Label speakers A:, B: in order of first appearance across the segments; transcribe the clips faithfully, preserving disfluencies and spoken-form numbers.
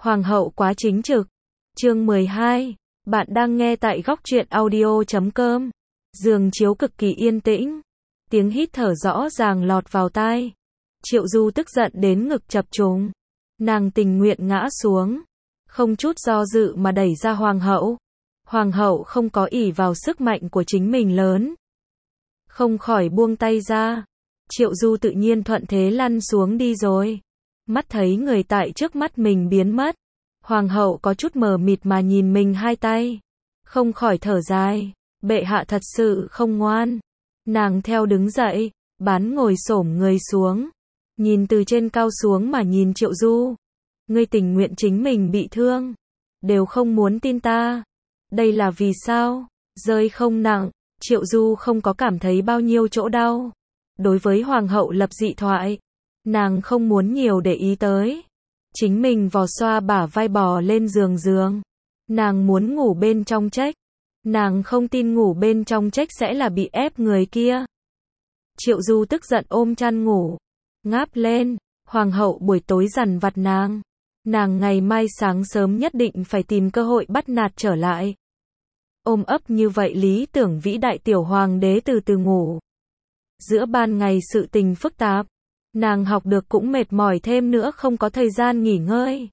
A: Hoàng hậu quá chính trực. Chương mười hai. Bạn đang nghe tại góc truyện audio chấm com. Giường chiếu cực kỳ yên tĩnh. Tiếng hít thở rõ ràng lọt vào tai. Triệu Du tức giận đến ngực chập trùng. Nàng tình nguyện ngã xuống. Không chút do dự mà đẩy ra hoàng hậu. Hoàng hậu không có ỷ vào sức mạnh của chính mình lớn. Không khỏi buông tay ra. Triệu Du tự nhiên thuận thế lăn xuống đi rồi. Mắt thấy người tại trước mắt mình biến mất. Hoàng hậu có chút mờ mịt mà nhìn mình hai tay. Không khỏi thở dài. Bệ hạ thật sự không ngoan. Nàng theo đứng dậy. Bán ngồi xổm người xuống. Nhìn từ trên cao xuống mà nhìn Triệu Du. Ngươi tình nguyện chính mình bị thương. Đều không muốn tin ta. Đây là vì sao? Rơi không nặng. Triệu Du không có cảm thấy bao nhiêu chỗ đau. Đối với hoàng hậu lập dị thoại. Nàng không muốn nhiều để ý tới. Chính mình vò xoa bả vai bò lên giường giường. Nàng muốn ngủ bên trong trách. Nàng không tin ngủ bên trong trách sẽ là bị ép người kia. Triệu Du tức giận ôm chăn ngủ. Ngáp lên. Hoàng hậu buổi tối dằn vặt nàng. Nàng ngày mai sáng sớm nhất định phải tìm cơ hội bắt nạt trở lại. Ôm ấp như vậy lý tưởng vĩ đại tiểu hoàng đế từ từ ngủ. Giữa ban ngày sự tình phức tạp. Nàng học được cũng mệt mỏi thêm nữa không có thời gian nghỉ ngơi.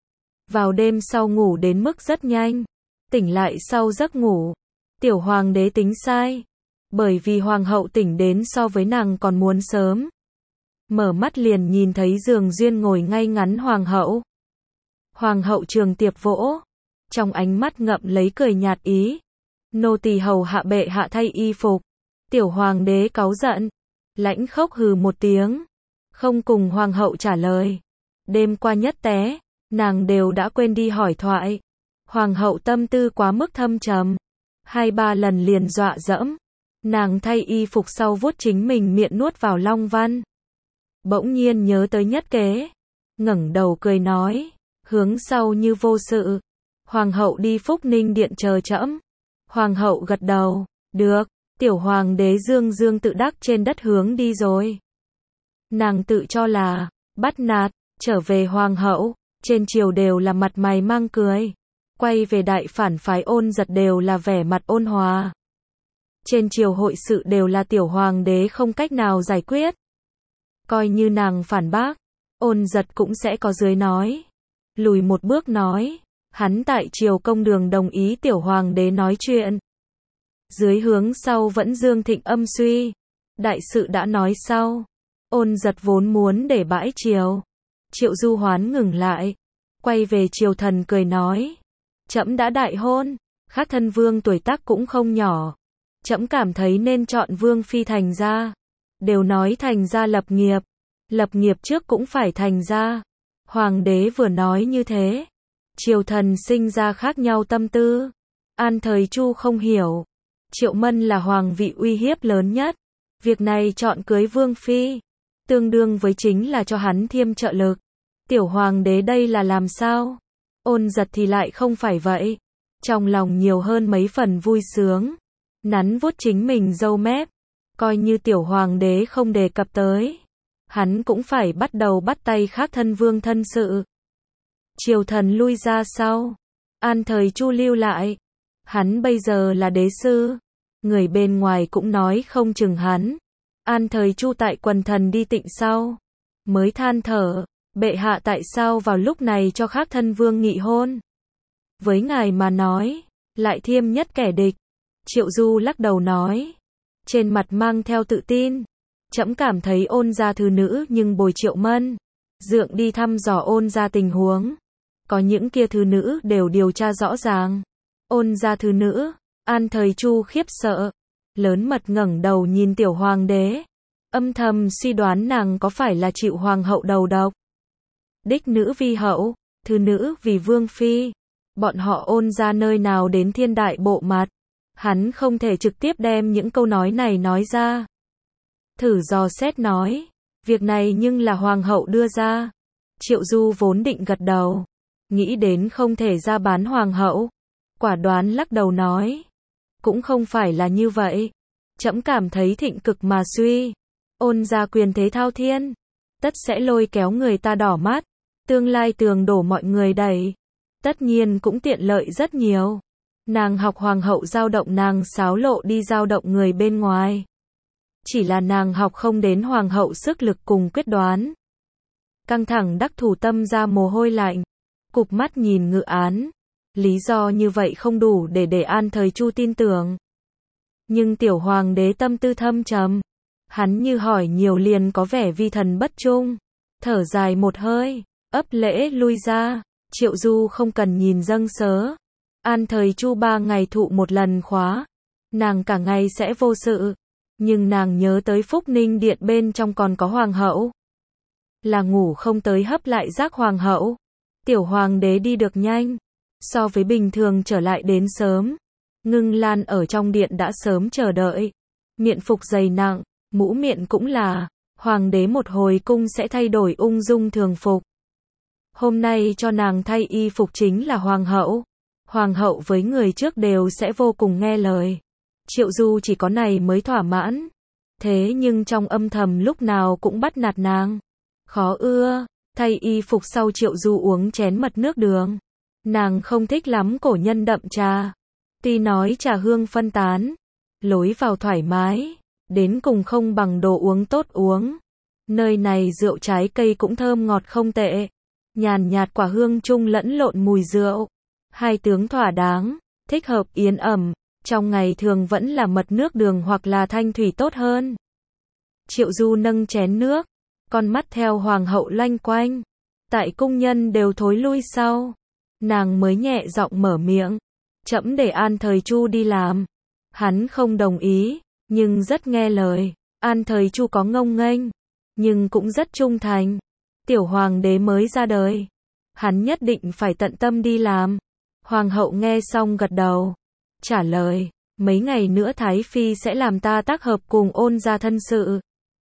A: Vào đêm sau ngủ đến mức rất nhanh. Tỉnh lại sau giấc ngủ. Tiểu hoàng đế tính sai. Bởi vì hoàng hậu tỉnh đến so với nàng còn muốn sớm. Mở mắt liền nhìn thấy giường duyên ngồi ngay ngắn hoàng hậu. Hoàng hậu trường tiệp vỗ. Trong ánh mắt ngậm lấy cười nhạt ý. Nô tỳ hầu hạ bệ hạ thay y phục. Tiểu hoàng đế cáu giận. Lãnh khốc hừ một tiếng. Không cùng hoàng hậu trả lời. Đêm qua nhất té. Nàng đều đã quên đi hỏi thoại. Hoàng hậu tâm tư quá mức thâm trầm. Hai ba lần liền dọa dẫm. Nàng thay y phục sau vuốt chính mình miệng nuốt vào long văn. Bỗng nhiên nhớ tới nhất kế. Ngẩng đầu cười nói. Hướng sau như vô sự. Hoàng hậu đi Phúc Ninh điện chờ trẫm. Hoàng hậu gật đầu. Được. Tiểu hoàng đế dương dương tự đắc trên đất hướng đi rồi. Nàng tự cho là bắt nạt. Trở về hoàng hậu. Trên triều đều là mặt mày mang cười. Quay về đại phản phái Ôn Giật đều là vẻ mặt ôn hòa. Trên triều hội sự đều là tiểu hoàng đế không cách nào giải quyết. Coi như nàng phản bác. Ôn Giật cũng sẽ có dưới nói. Lùi một bước nói. Hắn tại triều công đường đồng ý tiểu hoàng đế nói chuyện. Dưới hướng sau vẫn dương thịnh âm suy. Đại sự đã nói sau. Ôn Giật vốn muốn để bãi triều. Triệu Du hoán ngừng lại. Quay về triều thần cười nói. Trẫm đã đại hôn. Khác thân vương tuổi tác cũng không nhỏ. Trẫm cảm thấy nên chọn vương phi thành gia. Đều nói thành gia lập nghiệp. Lập nghiệp trước cũng phải thành gia. Hoàng đế vừa nói như thế. Triều thần sinh ra khác nhau tâm tư. An Thời Chu không hiểu. Triệu Mân là hoàng vị uy hiếp lớn nhất. Việc này chọn cưới vương phi. Tương đương với chính là cho hắn thêm trợ lực. Tiểu hoàng đế đây là làm sao? Ôn Giật thì lại không phải vậy. Trong lòng nhiều hơn mấy phần vui sướng. Nắn vuốt chính mình râu mép. Coi như tiểu hoàng đế không đề cập tới. Hắn cũng phải bắt đầu bắt tay khác thân vương thân sự. Triều thần lui ra sau. An Thời Chu lưu lại. Hắn bây giờ là đế sư. Người bên ngoài cũng nói không chừng hắn. An Thời Chu tại quần thần đi tịnh sau. Mới than thở. Bệ hạ tại sao vào lúc này cho khác thân vương nghị hôn? Với ngài mà nói. Lại thiêm nhất kẻ địch. Triệu Du lắc đầu nói. Trên mặt mang theo tự tin. Trẫm cảm thấy Ôn gia thứ nữ nhưng bồi Triệu Mân. Dượng đi thăm dò Ôn gia tình huống. Có những kia thứ nữ đều điều tra rõ ràng. Ôn gia thứ nữ. An Thời Chu khiếp sợ. Lớn mật ngẩng đầu nhìn tiểu hoàng đế. Âm thầm suy đoán nàng có phải là chịu hoàng hậu đầu độc. Đích nữ vi hậu. Thứ nữ vì vương phi. Bọn họ Ôn gia nơi nào đến thiên đại bộ mặt. Hắn không thể trực tiếp đem những câu nói này nói ra. Thử dò xét nói. Việc này nhưng là hoàng hậu đưa ra. Triệu Du vốn định gật đầu. Nghĩ đến không thể ra bán hoàng hậu. Quả đoán lắc đầu nói. Cũng không phải là như vậy. Trẫm cảm thấy thịnh cực mà suy. Ôn gia quyền thế thao thiên. Tất sẽ lôi kéo người ta đỏ mắt. Tương lai tường đổ mọi người đẩy. Tất nhiên cũng tiện lợi rất nhiều. Nàng học hoàng hậu dao động nàng xáo lộ đi dao động người bên ngoài. Chỉ là nàng học không đến hoàng hậu sức lực cùng quyết đoán. Căng thẳng đắc thủ tâm ra mồ hôi lạnh. Cụp mắt nhìn Ngự Án. Lý do như vậy không đủ để để An Thời Chu tin tưởng. Nhưng tiểu hoàng đế tâm tư thâm trầm. Hắn như hỏi nhiều liền có vẻ vi thần bất trung. Thở dài một hơi, ấp lễ lui ra. Triệu Du không cần nhìn dâng sớ. An Thời Chu ba ngày thụ một lần khóa. Nàng cả ngày sẽ vô sự. Nhưng nàng nhớ tới Phúc Ninh Điện bên trong còn có hoàng hậu. Là ngủ không tới hấp lại giác hoàng hậu. Tiểu hoàng đế đi được nhanh. So với bình thường trở lại đến sớm. Ngưng Lan ở trong điện đã sớm chờ đợi. Miện phục dày nặng, mũ miện cũng là. Hoàng đế một hồi cung sẽ thay đổi ung dung thường phục. Hôm nay cho nàng thay y phục chính là hoàng hậu. Hoàng hậu với người trước đều sẽ vô cùng nghe lời. Triệu Du chỉ có này mới thỏa mãn. Thế nhưng trong âm thầm lúc nào cũng bắt nạt nàng. Khó ưa, thay y phục sau Triệu Du uống chén mật nước đường. Nàng không thích lắm cổ nhân đậm trà. Tuy nói trà hương phân tán, lối vào thoải mái, đến cùng không bằng đồ uống tốt uống. Nơi này rượu trái cây cũng thơm ngọt không tệ. Nhàn nhạt quả hương chung lẫn lộn mùi rượu. Hai tướng thỏa đáng, thích hợp yến ẩm. Trong ngày thường vẫn là mật nước đường hoặc là thanh thủy tốt hơn. Triệu Du nâng chén nước, con mắt theo hoàng hậu loanh quanh. Tại cung nhân đều thối lui sau. Nàng mới nhẹ giọng mở miệng. Trẫm để An Thời Chu đi làm. Hắn không đồng ý, nhưng rất nghe lời. An Thời Chu có ngông nghênh, nhưng cũng rất trung thành. Tiểu hoàng đế mới ra đời. Hắn nhất định phải tận tâm đi làm. Hoàng hậu nghe xong gật đầu. Trả lời, mấy ngày nữa Thái Phi sẽ làm ta tác hợp cùng Ôn gia thân sự.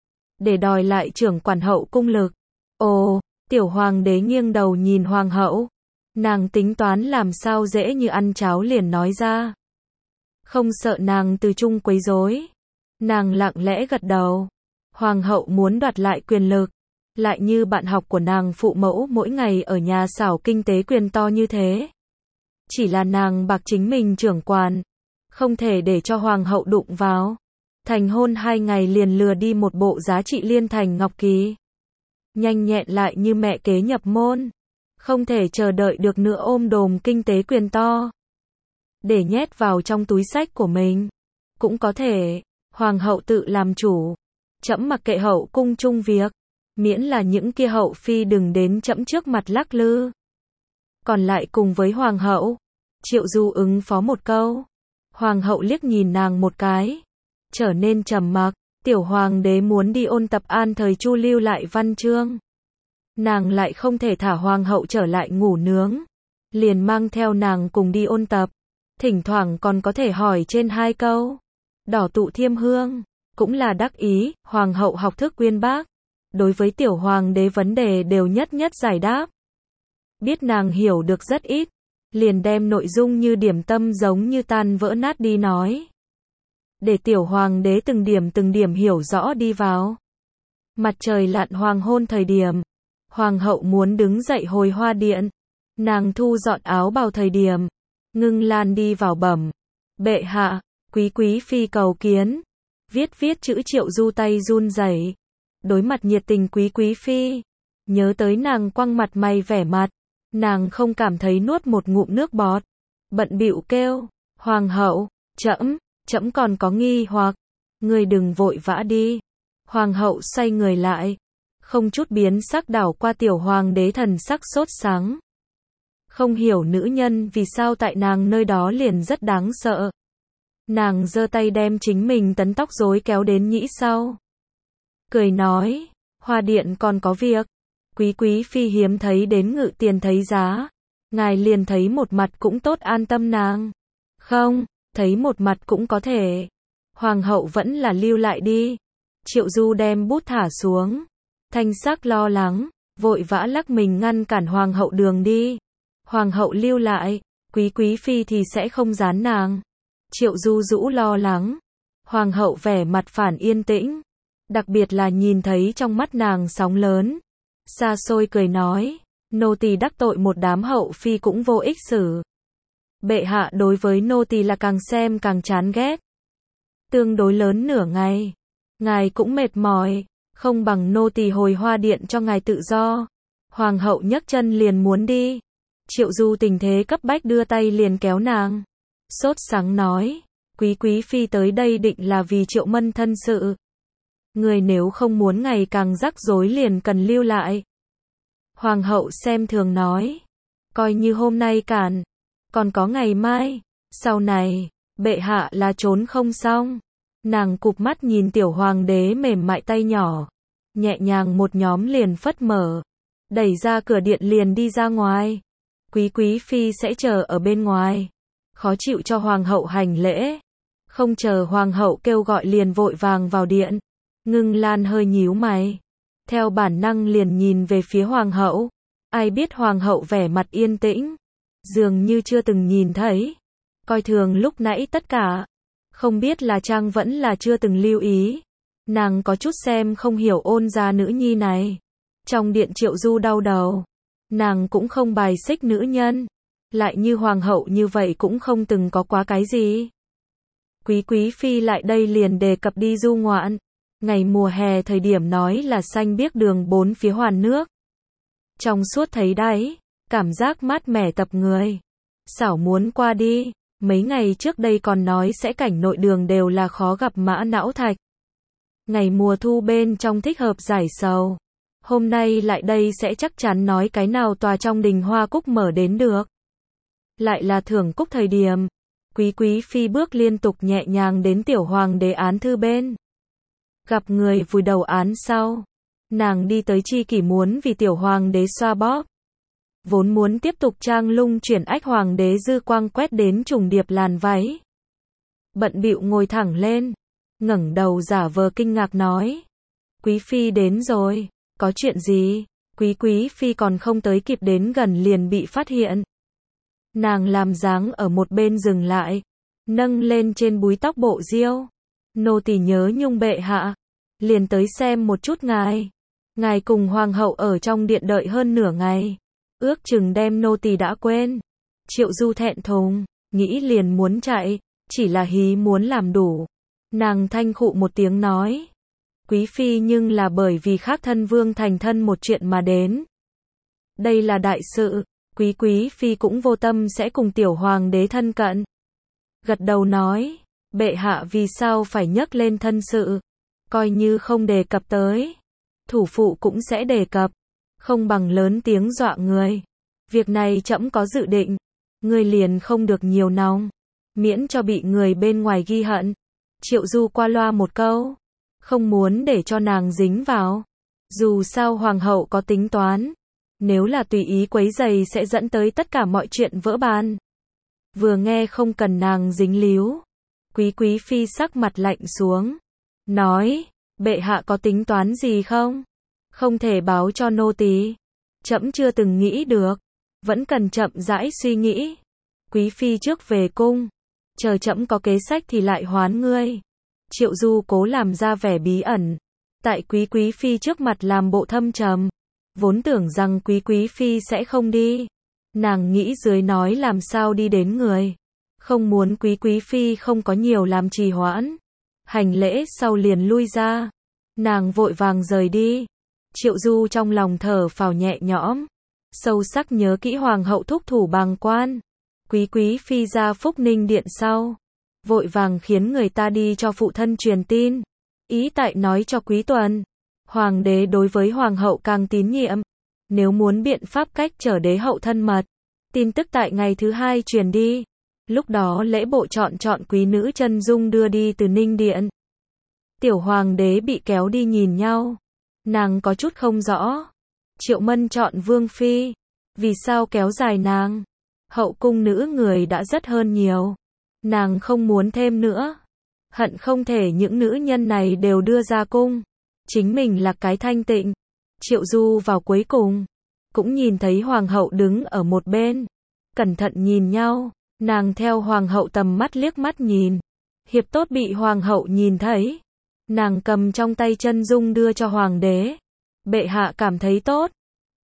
A: Để đòi lại trưởng quản hậu cung lực. Ồ, tiểu hoàng đế nghiêng đầu nhìn hoàng hậu. Nàng tính toán làm sao dễ như ăn cháo liền nói ra. Không sợ nàng từ chung quấy rối. Nàng lặng lẽ gật đầu. Hoàng hậu muốn đoạt lại quyền lực. Lại như bạn học của nàng phụ mẫu mỗi ngày ở nhà xảo kinh tế quyền to như thế. Chỉ là nàng bạc chính mình trưởng quản. Không thể để cho hoàng hậu đụng vào. Thành hôn hai ngày liền lừa đi một bộ giá trị liên thành ngọc kỳ. Nhanh nhẹn lại như mẹ kế nhập môn. Không thể chờ đợi được nữa ôm đồm kinh tế quyền to. Để nhét vào trong túi sách của mình. Cũng có thể. Hoàng hậu tự làm chủ. Trẫm mặc kệ hậu cung chung việc. Miễn là những kia hậu phi đừng đến trẫm trước mặt lắc lư. Còn lại cùng với hoàng hậu. Triệu Du ứng phó một câu. Hoàng hậu liếc nhìn nàng một cái. Trở nên trầm mặc. Tiểu hoàng đế muốn đi ôn tập An Thời Chu lưu lại văn chương. Nàng lại không thể thả hoàng hậu trở lại ngủ nướng. Liền mang theo nàng cùng đi ôn tập. Thỉnh thoảng còn có thể hỏi trên hai câu. Đỏ tụ thiêm hương. Cũng là đắc ý, hoàng hậu học thức uyên bác. Đối với tiểu hoàng đế vấn đề đều nhất nhất giải đáp. Biết nàng hiểu được rất ít. Liền đem nội dung như điểm tâm giống như tan vỡ nát đi nói. Để tiểu hoàng đế từng điểm từng điểm hiểu rõ đi vào. Mặt trời lặn hoàng hôn thời điểm. Hoàng hậu muốn đứng dậy hồi hoa điện. Nàng thu dọn áo bào thời điểm. Ngưng Lan đi vào bẩm. Bệ hạ, quý quý phi cầu kiến. Viết viết chữ Triệu Du tay run rẩy. Đối mặt nhiệt tình quý quý phi. Nhớ tới nàng quăng mặt mày vẻ mặt. Nàng không cảm thấy nuốt một ngụm nước bọt. Bận bịu kêu. Hoàng hậu, trẫm, trẫm còn có nghi hoặc. Người đừng vội vã đi. Hoàng hậu xoay người lại. Không chút biến sắc đảo qua tiểu hoàng đế thần sắc sốt sắng. Không hiểu nữ nhân vì sao tại nàng nơi đó liền rất đáng sợ. Nàng giơ tay đem chính mình tấn tóc rối kéo đến nhĩ sau. Cười nói, hoa điện còn có việc. Quý quý phi hiếm thấy đến Ngự tiền thấy giá. Ngài liền thấy một mặt cũng tốt an tâm nàng. Không, thấy một mặt cũng có thể. Hoàng hậu vẫn là lưu lại đi. Triệu Du đem bút thả xuống. Thanh sắc lo lắng, vội vã lắc mình ngăn cản hoàng hậu đường đi. Hoàng hậu lưu lại, quý quý phi thì sẽ không gián nàng. Triệu Du rũ lo lắng. Hoàng hậu vẻ mặt phản yên tĩnh. Đặc biệt là nhìn thấy trong mắt nàng sóng lớn. Xa xôi cười nói, Nô tỳ đắc tội một đám hậu phi cũng vô ích xử. Bệ hạ đối với nô tỳ là càng xem càng chán ghét. Tương đối lớn nửa ngày, ngài cũng mệt mỏi, không bằng nô tỳ hồi Hoa Điện cho ngài tự do. Hoàng hậu nhấc chân liền muốn đi. Triệu Du tình thế cấp bách đưa tay liền kéo nàng. Sốt sắng nói, quý quý phi tới đây định là vì Triệu Mân thân sự. Người nếu không muốn ngày càng rắc rối liền cần lưu lại. Hoàng hậu xem thường nói, coi như hôm nay cản, còn có ngày mai, sau này, bệ hạ là trốn không xong. Nàng cụp mắt nhìn tiểu hoàng đế mềm mại tay nhỏ, nhẹ nhàng một nhóm liền phất mở, đẩy ra cửa điện liền đi ra ngoài. Quý quý phi sẽ chờ ở bên ngoài, khó chịu cho hoàng hậu hành lễ. Không chờ hoàng hậu kêu gọi liền vội vàng vào điện. Ngưng Lan hơi nhíu mày, theo bản năng liền nhìn về phía hoàng hậu. Ai biết hoàng hậu vẻ mặt yên tĩnh, dường như chưa từng nhìn thấy, coi thường lúc nãy tất cả. Không biết là Trang vẫn là chưa từng lưu ý. Nàng có chút xem không hiểu ôn gia nữ nhi này. Trong điện Triệu Du đau đầu. Nàng cũng không bài xích nữ nhân. Lại như hoàng hậu như vậy cũng không từng có quá cái gì. Quý quý phi lại đây liền đề cập đi du ngoạn. Ngày mùa hè thời điểm nói là xanh biếc đường bốn phía hoàn nước. Trong suốt thấy đáy, cảm giác mát mẻ tập người. Xảo muốn qua đi. Mấy ngày trước đây còn nói sẽ cảnh nội đường đều là khó gặp mã não thạch. Ngày mùa thu bên trong thích hợp giải sầu. Hôm nay lại đây sẽ chắc chắn nói cái nào tòa trong đình hoa cúc mở đến được. Lại là thưởng cúc thời điểm. Quý quý phi bước liên tục nhẹ nhàng đến tiểu hoàng đế án thư bên. Gặp người vùi đầu án sau. Nàng đi tới chi kỷ muốn vì tiểu hoàng đế xoa bóp. Vốn muốn tiếp tục trang lung chuyển ách hoàng đế dư quang quét đến trùng điệp làn váy. Bận bịu ngồi thẳng lên, ngẩng đầu giả vờ kinh ngạc nói. Quý phi đến rồi, có chuyện gì? Quý quý phi còn không tới kịp đến gần liền bị phát hiện. Nàng làm dáng ở một bên dừng lại, nâng lên trên búi tóc bộ diêu. Nô tỳ nhớ nhung bệ hạ, liền tới xem một chút ngài. Ngài cùng hoàng hậu ở trong điện đợi hơn nửa ngày. Ước chừng đem nô tỳ đã quên. Triệu Du thẹn thùng, nghĩ liền muốn chạy, chỉ là hí muốn làm đủ. Nàng thanh khụ một tiếng nói. Quý phi nhưng là bởi vì khác thân vương thành thân một chuyện mà đến. Đây là đại sự, quý quý phi cũng vô tâm sẽ cùng tiểu hoàng đế thân cận. Gật đầu nói, bệ hạ vì sao phải nhắc lên thân sự, coi như không đề cập tới. Thủ phụ cũng sẽ đề cập. Không bằng lớn tiếng dọa người. Việc này trẫm có dự định. Người liền không được nhiều nóng. Miễn cho bị người bên ngoài ghi hận. Triệu Du qua loa một câu. Không muốn để cho nàng dính vào. Dù sao hoàng hậu có tính toán. Nếu là tùy ý quấy giày sẽ dẫn tới tất cả mọi chuyện vỡ bàn. Vừa nghe không cần nàng dính líu. Quý quý phi sắc mặt lạnh xuống. Nói, bệ hạ có tính toán gì không? Không thể báo cho nô tỳ. Trẫm chưa từng nghĩ được, vẫn cần chậm rãi suy nghĩ. Quý phi trước về cung, chờ trẫm có kế sách thì lại hoán ngươi. Triệu Du cố làm ra vẻ bí ẩn, tại quý quý phi trước mặt làm bộ thâm trầm. Vốn tưởng rằng quý quý phi sẽ không đi. Nàng nghĩ dưới nói làm sao đi đến người. Không muốn quý quý phi không có nhiều làm trì hoãn. Hành lễ sau liền lui ra. Nàng vội vàng rời đi. Triệu Du trong lòng thở phào nhẹ nhõm, sâu sắc nhớ kỹ hoàng hậu thúc thủ bàng quan. Quý quý phi ra Phúc Ninh điện sau, vội vàng khiến người ta đi cho phụ thân truyền tin, ý tại nói cho Quý Tuần, hoàng đế đối với hoàng hậu càng tín nhiệm, nếu muốn biện pháp cách trở đế hậu thân mật. Tin tức tại ngày thứ hai truyền đi, lúc đó lễ bộ chọn chọn quý nữ chân dung đưa đi từ Ninh điện. Tiểu hoàng đế bị kéo đi nhìn nhau. Nàng có chút không rõ. Triệu Mân chọn vương phi. Vì sao kéo dài nàng? Hậu cung nữ người đã rất hơn nhiều. Nàng không muốn thêm nữa. Hận không thể những nữ nhân này đều đưa ra cung. Chính mình là cái thanh tịnh. Triệu Du vào cuối cùng. Cũng nhìn thấy hoàng hậu đứng ở một bên. Cẩn thận nhìn nhau. Nàng theo hoàng hậu tầm mắt liếc mắt nhìn. Hiệp tốt bị hoàng hậu nhìn thấy. Nàng cầm trong tay chân dung đưa cho hoàng đế. Bệ hạ cảm thấy tốt.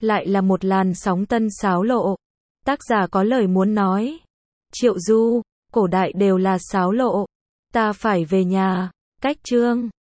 A: Lại là một làn sóng tân sáo lộ. Tác giả có lời muốn nói. Triệu Du, cổ đại đều là sáo lộ. Ta phải về nhà. Cách chương